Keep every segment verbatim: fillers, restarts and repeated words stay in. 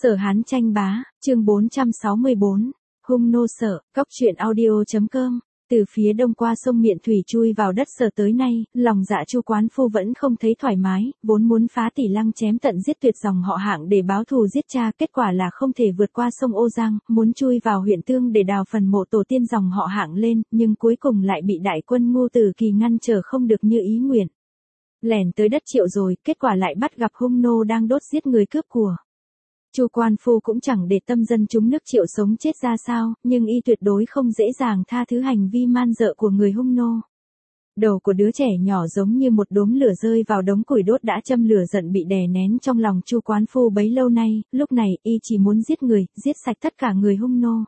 Sở Hán tranh bá, chương bốn trăm sáu mươi bốn, hung nô Sở, cóc truyện audio.com. Từ phía đông qua sông Miện Thủy chui vào đất Sở tới nay, lòng dạ Chu Quán Phu vẫn không thấy thoải mái, vốn muốn phá Tỷ Lăng chém tận giết tuyệt dòng họ Hạng để báo thù giết cha, kết quả là không thể vượt qua sông Ô Giang, muốn chui vào huyện Tương để đào phần mộ tổ tiên dòng họ Hạng lên, nhưng cuối cùng lại bị đại quân Ngô Tử Kỳ ngăn trở không được như ý nguyện. Lẻn tới đất Triệu rồi, kết quả lại bắt gặp hung nô đang đốt giết người cướp của. Chu Quan Phu cũng chẳng để tâm dân chúng nước Triệu sống chết ra sao, nhưng y tuyệt đối không dễ dàng tha thứ hành vi man dợ của người hung nô. Đầu của đứa trẻ nhỏ giống như một đốm lửa rơi vào đống củi đốt đã châm lửa giận bị đè nén trong lòng Chu Quán Phu bấy lâu nay, lúc này y chỉ muốn giết người, giết sạch tất cả người hung nô.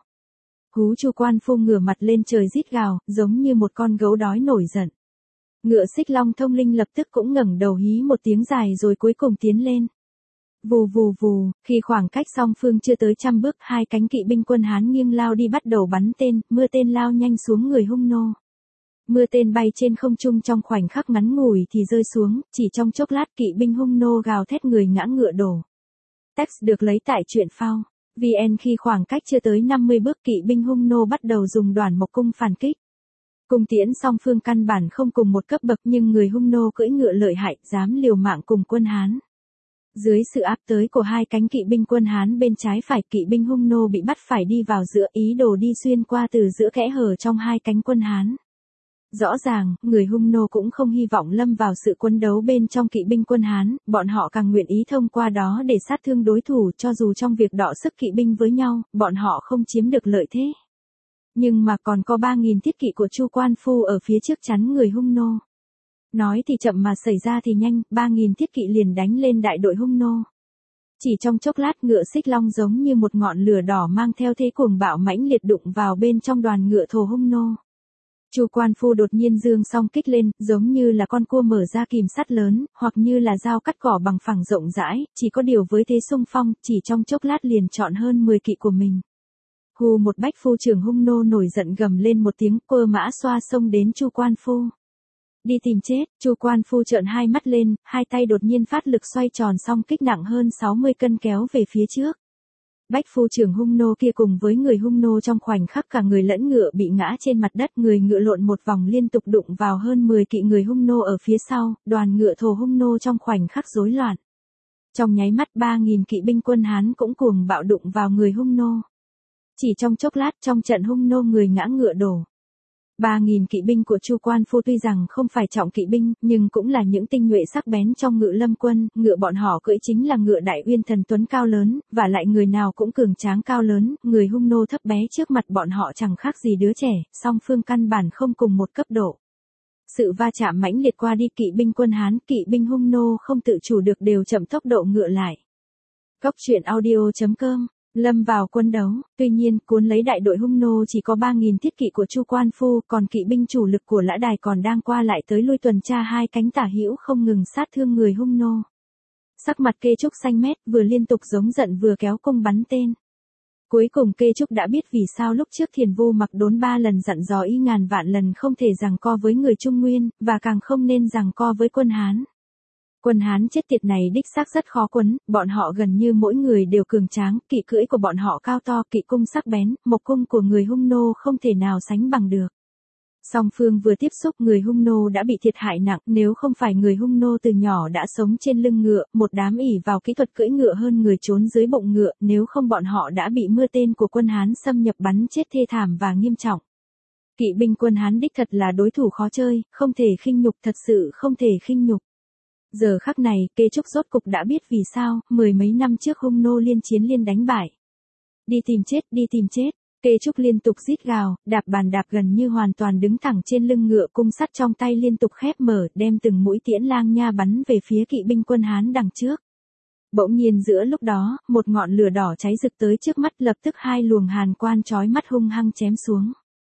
Hú Chu Quan Phu ngửa mặt lên trời rít gào, giống như một con gấu đói nổi giận. Ngựa Xích Long thông linh lập tức cũng ngẩng đầu hí một tiếng dài rồi cuối cùng tiến lên. Vù vù vù, khi khoảng cách song phương chưa tới trăm bước, hai cánh kỵ binh quân Hán nghiêng lao đi bắt đầu bắn tên, mưa tên lao nhanh xuống người hung nô. Mưa tên bay trên không trung trong khoảnh khắc ngắn ngủi thì rơi xuống, chỉ trong chốc lát kỵ binh hung nô gào thét người ngã ngựa đổ. Text được lấy tại truyện phao. vê en khi khoảng cách chưa tới năm mươi bước kỵ binh hung nô bắt đầu dùng Đoản Mộc cung phản kích. Cung tiễn song phương căn bản không cùng một cấp bậc nhưng người hung nô cưỡi ngựa lợi hại, dám liều mạng cùng quân Hán. Dưới sự áp tới của hai cánh kỵ binh quân Hán bên trái phải, kỵ binh hung nô bị bắt phải đi vào giữa, ý đồ đi xuyên qua từ giữa kẽ hở trong hai cánh quân Hán. Rõ ràng, người hung nô cũng không hy vọng lâm vào sự quân đấu bên trong kỵ binh quân Hán, bọn họ càng nguyện ý thông qua đó để sát thương đối thủ, cho dù trong việc đọ sức kỵ binh với nhau, bọn họ không chiếm được lợi thế. Nhưng mà còn có ba nghìn thiết kỵ của Chu Quan Phu ở phía trước chắn người hung nô. Nói thì chậm mà xảy ra thì nhanh, ba nghìn thiết kỵ liền đánh lên đại đội hung nô. Chỉ trong chốc lát ngựa Xích Long giống như một ngọn lửa đỏ mang theo thế cuồng bạo mãnh liệt đụng vào bên trong đoàn ngựa thồ hung nô. Chu Quan Phu đột nhiên giương song kích lên, giống như là con cua mở ra kìm sắt lớn, hoặc như là dao cắt cỏ bằng phẳng rộng rãi, chỉ có điều với thế xung phong, chỉ trong chốc lát liền chọn hơn mười kỵ của mình. Hù một bách phu trưởng hung nô nổi giận gầm lên một tiếng, quơ mã xoa xông đến Chu Quan Phu. Đi tìm chết, Chu Quan Phu trợn hai mắt lên, hai tay đột nhiên phát lực xoay tròn song kích nặng hơn sáu mươi cân kéo về phía trước. Bách phu trưởng hung nô kia cùng với người hung nô trong khoảnh khắc cả người lẫn ngựa bị ngã trên mặt đất, người ngựa lộn một vòng liên tục đụng vào hơn mười kỵ người hung nô ở phía sau, đoàn ngựa thồ hung nô trong khoảnh khắc rối loạn. Trong nháy mắt ba nghìn kỵ binh quân Hán cũng cuồng bạo đụng vào người hung nô. Chỉ trong chốc lát trong trận hung nô người ngã ngựa đổ. ba nghìn kỵ binh của Chu Quan Phu tuy rằng không phải trọng kỵ binh, nhưng cũng là những tinh nhuệ sắc bén trong ngự lâm quân, ngựa bọn họ cưỡi chính là ngựa Đại Uyên Thần Tuấn cao lớn, và lại người nào cũng cường tráng cao lớn, người hung nô thấp bé trước mặt bọn họ chẳng khác gì đứa trẻ, song phương căn bản không cùng một cấp độ. Sự va chạm mãnh liệt qua đi, kỵ binh quân Hán, kỵ binh hung nô không tự chủ được đều chậm tốc độ ngựa lại. Cóc truyện audio.com lâm vào quân đấu, tuy nhiên cuốn lấy đại đội hung nô chỉ có ba nghìn thiết kỵ của Chu Quan Phu, còn kỵ binh chủ lực của Lã Đài còn đang qua lại tới lui tuần tra hai cánh tả hữu không ngừng sát thương người hung nô. Sắc mặt Kê Trúc xanh mét, vừa liên tục giống giận vừa kéo cung bắn tên. Cuối cùng Kê Trúc đã biết vì sao lúc trước Thiền Vu Mặc Đốn ba lần dặn dò y ngàn vạn lần không thể giằng co với người Trung Nguyên, và càng không nên giằng co với quân Hán. Quân Hán chết tiệt này đích xác rất khó quấn, bọn họ gần như mỗi người đều cường tráng, kỵ cưỡi của bọn họ cao to, kỵ cung sắc bén, mộc cung của người hung nô không thể nào sánh bằng được. Song phương vừa tiếp xúc người hung nô đã bị thiệt hại nặng, nếu không phải người hung nô từ nhỏ đã sống trên lưng ngựa, một đám ỷ vào kỹ thuật cưỡi ngựa hơn người trốn dưới bụng ngựa, nếu không bọn họ đã bị mưa tên của quân Hán xâm nhập bắn chết thê thảm và nghiêm trọng. Kỵ binh quân Hán đích thật là đối thủ khó chơi, không thể khinh nhục, thật sự không thể khinh nhục. Giờ khắc này, Kê Trúc rốt cục đã biết vì sao, mười mấy năm trước hung nô liên chiến liên đánh bại. Đi tìm chết, đi tìm chết, Kê Trúc liên tục rít gào, đạp bàn đạp gần như hoàn toàn đứng thẳng trên lưng ngựa, cung sắt trong tay liên tục khép mở, đem từng mũi tiễn lang nha bắn về phía kỵ binh quân Hán đằng trước. Bỗng nhiên giữa lúc đó, một ngọn lửa đỏ cháy rực tới trước mắt, lập tức hai luồng hàn quang chói mắt hung hăng chém xuống.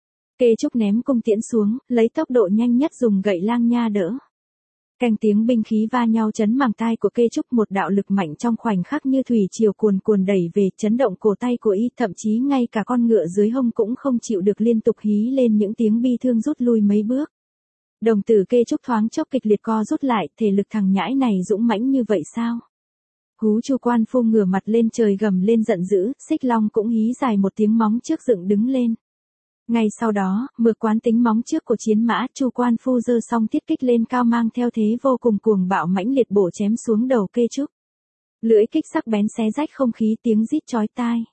Kê Trúc ném cung tiễn xuống, lấy tốc độ nhanh nhất dùng gậy lang nha đỡ. Canh tiếng binh khí va nhau chấn màng tai của Kê Trúc, một đạo lực mạnh trong khoảnh khắc như thủy triều cuồn cuồn đẩy về, chấn động cổ tay của y, thậm chí ngay cả con ngựa dưới hông cũng không chịu được liên tục hí lên những tiếng bi thương rút lui mấy bước. Đồng tử Kê Trúc thoáng chốc kịch liệt co rút lại, thể lực thằng nhãi này dũng mãnh như vậy sao? Hú Chu Quan Phu ngửa mặt lên trời gầm lên giận dữ, Xích Long cũng hí dài một tiếng móng trước dựng đứng lên. Ngay sau đó, mượn quán tính móng trước của chiến mã, Chu Quan Phu giơ song thiết kích lên cao mang theo thế vô cùng cuồng bạo mãnh liệt bổ chém xuống đầu Kê Trúc. Lưỡi kích sắc bén xé rách không khí, tiếng rít chói tai.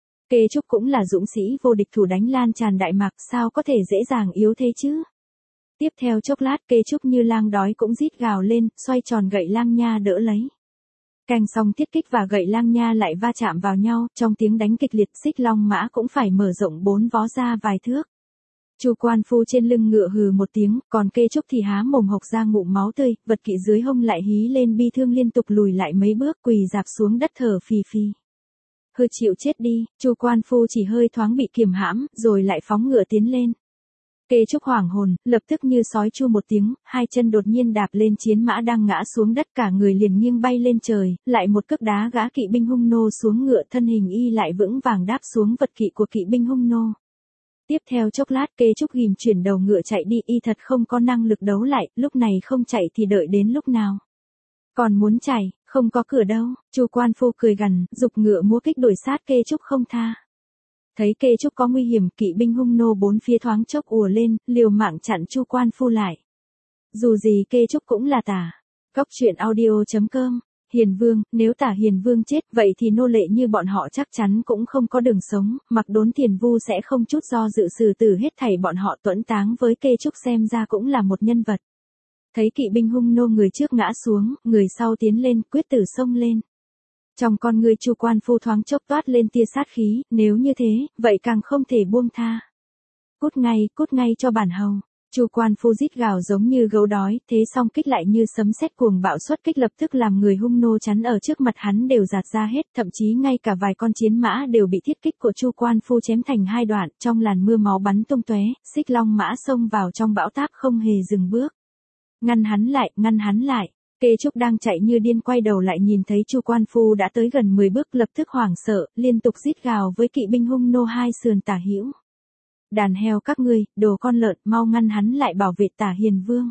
Kê Trúc cũng là dũng sĩ vô địch, thủ đánh lan tràn Đại Mạc, sao có thể dễ dàng yếu thế chứ? Tiếp theo chốc lát, Kê Trúc như lang đói cũng rít gào lên, xoay tròn gậy lang nha đỡ lấy. Canh song thiết kích và gậy lang nha lại va chạm vào nhau, trong tiếng đánh kịch liệt, Xích Long mã cũng phải mở rộng bốn vó ra vài thước. Chu Quan Phu trên lưng ngựa hừ một tiếng, còn Kê Trúc thì há mồm hộc ra ngụm máu tươi, vật kỵ dưới hông lại hí lên bi thương liên tục lùi lại mấy bước, quỳ rạp xuống đất thở phì phì. Hừ, chịu chết đi, Chu Quan Phu chỉ hơi thoáng bị kiềm hãm, rồi lại phóng ngựa tiến lên. Kê Trúc hoảng hồn, lập tức như sói chu một tiếng, hai chân đột nhiên đạp lên chiến mã đang ngã xuống đất, cả người liền nghiêng bay lên trời, lại một cước đá gã kỵ binh hung nô xuống ngựa, thân hình y lại vững vàng đáp xuống vật kỵ của kỵ binh hung nô. Tiếp theo chốc lát, Kê Trúc ghìm chuyển đầu ngựa chạy đi, y thật không có năng lực đấu lại, lúc này không chạy thì đợi đến lúc nào? Còn muốn chạy, không có cửa đâu. Chu Quan Phu cười gằn, giục ngựa múa kích đuổi sát Kê Trúc không tha. Thấy Kê Trúc có nguy hiểm, kỵ binh hung nô bốn phía thoáng chốc ùa lên, liều mạng chặn Chu Quan Phu lại. Dù gì Kê Trúc cũng là tả. Cóc truyện audio chấm com. Hiền Vương, nếu tả Hiền Vương chết, vậy thì nô lệ như bọn họ chắc chắn cũng không có đường sống, Mặc Đốn Thiền Vu sẽ không chút do dự xử tử hết thảy bọn họ, tuẫn táng với Kê Trúc xem ra cũng là một nhân vật. Thấy kỵ binh hung nô người trước ngã xuống, người sau tiến lên, quyết tử xông lên. Trong con người Chu Quan Phu thoáng chốc toát lên tia sát khí, nếu như thế, vậy càng không thể buông tha. Cút ngay, cút ngay cho bản hầu. Chu Quan Phu rít gào giống như gấu đói, thế song kích lại như sấm sét cuồng bạo xuất kích, lập tức làm người hung nô chắn ở trước mặt hắn đều giạt ra hết, thậm chí ngay cả vài con chiến mã đều bị thiết kích của Chu Quan Phu chém thành hai đoạn, trong làn mưa máu bắn tung tóe, Xích Long mã xông vào trong bão táp không hề dừng bước. Ngăn hắn lại, ngăn hắn lại. Kê Trúc đang chạy như điên quay đầu lại nhìn thấy Chu Quan Phu đã tới gần mười bước, lập tức hoảng sợ, liên tục rít gào với kỵ binh hung nô hai sườn tả hữu. Đàn heo các ngươi, đồ con lợn, mau ngăn hắn lại, bảo vệ tả Hiền Vương.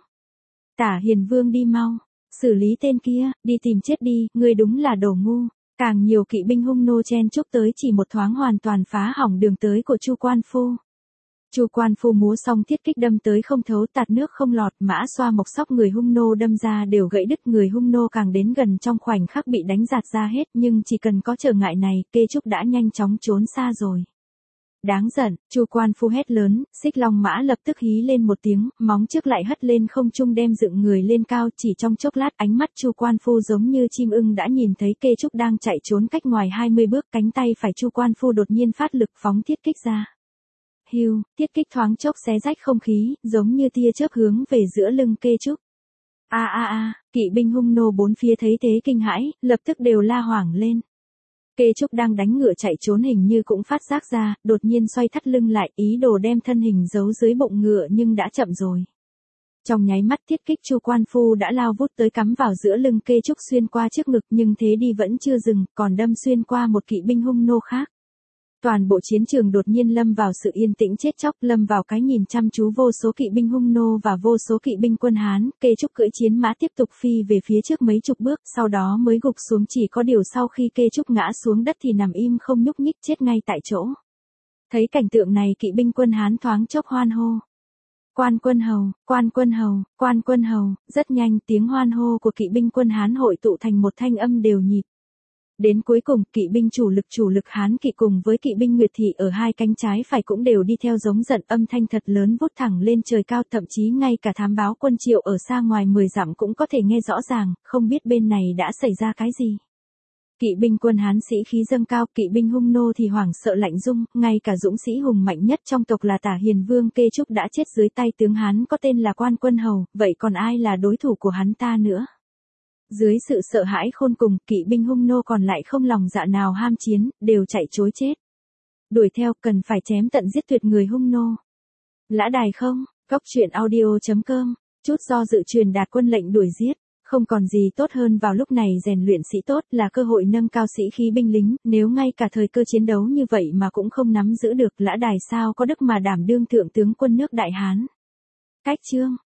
Tả Hiền Vương đi mau, xử lý tên kia, đi tìm chết đi, ngươi đúng là đồ ngu. Càng nhiều kỵ binh hung nô chen chúc tới, chỉ một thoáng hoàn toàn phá hỏng đường tới của Chu Quan Phu. Chu Quan Phu múa xong thiết kích đâm tới không thấu, tạt nước không lọt, mã xoa mộc sóc người hung nô đâm ra đều gãy đứt, người hung nô càng đến gần trong khoảnh khắc bị đánh giạt ra hết, nhưng chỉ cần có trở ngại này, Kê Trúc đã nhanh chóng trốn xa rồi. Đáng giận, Chu Quan Phu hét lớn, Xích Long mã lập tức hí lên một tiếng, móng trước lại hất lên không trung đem dựng người lên cao, chỉ trong chốc lát ánh mắt Chu Quan Phu giống như chim ưng đã nhìn thấy Kê Trúc đang chạy trốn cách ngoài hai mươi bước, cánh tay phải Chu Quan Phu đột nhiên phát lực phóng thiết kích ra. Hiu, thiết kích thoáng chốc xé rách không khí, giống như tia chớp hướng về giữa lưng Kê Trúc. A a a, kỵ binh hung nô bốn phía thấy thế kinh hãi, lập tức đều la hoảng lên. Kê Trúc đang đánh ngựa chạy trốn hình như cũng phát giác ra, đột nhiên xoay thắt lưng lại, ý đồ đem thân hình giấu dưới bụng ngựa nhưng đã chậm rồi. Trong nháy mắt thiết kích Chu Quan Phu đã lao vút tới cắm vào giữa lưng Kê Trúc, xuyên qua trước ngực, nhưng thế đi vẫn chưa dừng, còn đâm xuyên qua một kỵ binh hung nô khác. Toàn bộ chiến trường đột nhiên lâm vào sự yên tĩnh chết chóc, lâm vào cái nhìn chăm chú vô số kỵ binh hung nô và vô số kỵ binh quân Hán. Kê Trúc cưỡi chiến mã tiếp tục phi về phía trước mấy chục bước, sau đó mới gục xuống, chỉ có điều sau khi Kê Trúc ngã xuống đất thì nằm im không nhúc nhích, chết ngay tại chỗ. Thấy cảnh tượng này, kỵ binh quân Hán thoáng chốc hoan hô. Quan quân hầu, quan quân hầu, quan quân hầu, rất nhanh tiếng hoan hô của kỵ binh quân Hán hội tụ thành một thanh âm đều nhịp. Đến cuối cùng, kỵ binh chủ lực chủ lực Hán kỵ cùng với kỵ binh Nguyệt Thị ở hai cánh trái phải cũng đều đi theo giống giận, âm thanh thật lớn vút thẳng lên trời cao, thậm chí ngay cả thám báo quân Triệu ở xa ngoài mười dặm cũng có thể nghe rõ ràng, không biết bên này đã xảy ra cái gì. Kỵ binh quân Hán sĩ khí dâng cao, kỵ binh hung nô thì hoảng sợ lạnh rung, ngay cả dũng sĩ hùng mạnh nhất trong tộc là Tả Hiền Vương Kê Trúc đã chết dưới tay tướng Hán có tên là Quan Quân Hầu, vậy còn ai là đối thủ của hắn ta nữa? Dưới sự sợ hãi khôn cùng, kỵ binh hung nô còn lại không lòng dạ nào ham chiến, đều chạy trối chết. Đuổi theo, cần phải chém tận giết tuyệt người hung nô. Lã đài không, cóc truyện audio chấm com, chút do dự truyền đạt quân lệnh đuổi giết. Không còn gì tốt hơn vào lúc này rèn luyện sĩ tốt, là cơ hội nâng cao sĩ khí binh lính, nếu ngay cả thời cơ chiến đấu như vậy mà cũng không nắm giữ được, Lã đài sao có đức mà đảm đương thượng tướng quân nước Đại Hán. Cách chương